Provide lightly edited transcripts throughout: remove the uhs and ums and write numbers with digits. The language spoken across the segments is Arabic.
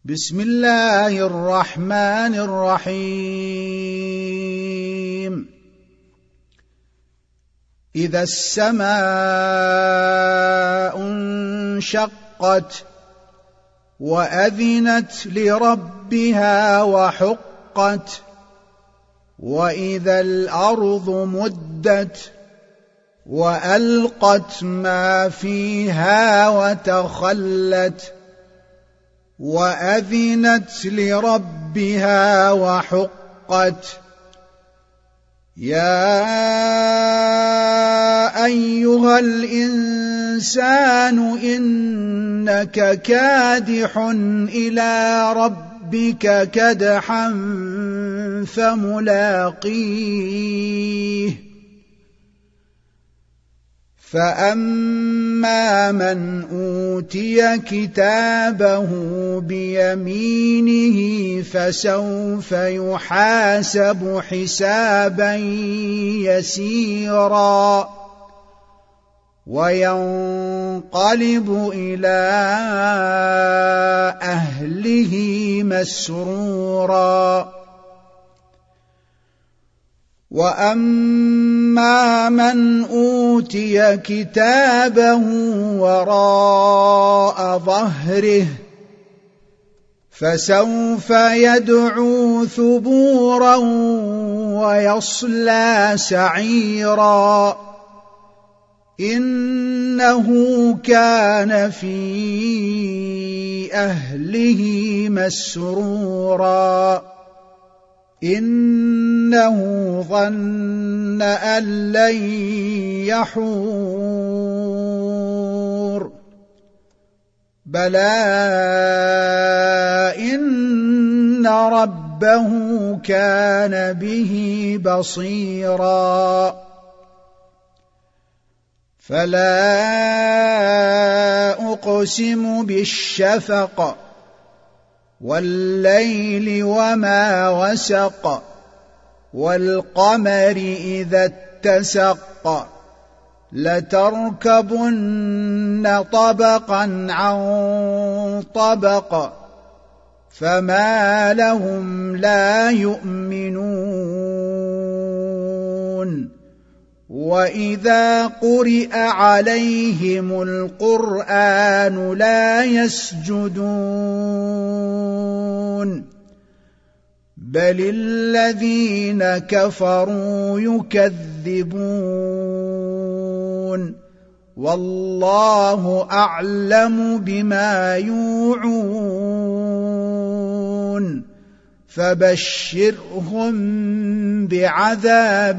بسم الله الرحمن الرحيم. إذا السماء انشقت وأذنت لربها وحقت وإذا الأرض مدت وألقت ما فيها وتخلت وأذنت لربها وحقت يا أيها الإنسان إنك كادح إلى ربك كدحا فملاقيه فأما من أوتي كتابه بيمينه فسوف يحاسب حسابا يسيرا وينقلب إلى أهله مسرورا وأما من أوتي كتابه وراء ظهره فسوف يدعو ثبورا ويصلى سعيرا إنه كان في أهله مسرورا إنه ظن أن لن يحور بلى إن ربه كان به بصيرا فلا أقسم بالشفق والليل وما وسق والقمر إذا اتسق لتركبن طبقا عن طبق فما لهم لا يؤمنون وإذا قرئ عليهم القرآن لا يسجدون بل الذين كفروا يكذبون والله أعلم بما يوعون فبشرهم بعذاب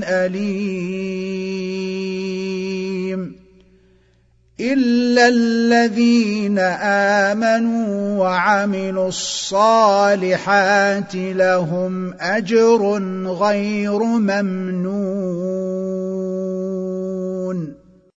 أليم إلا الذين آمنوا وعملوا الصالحات لهم أجر غير ممنون.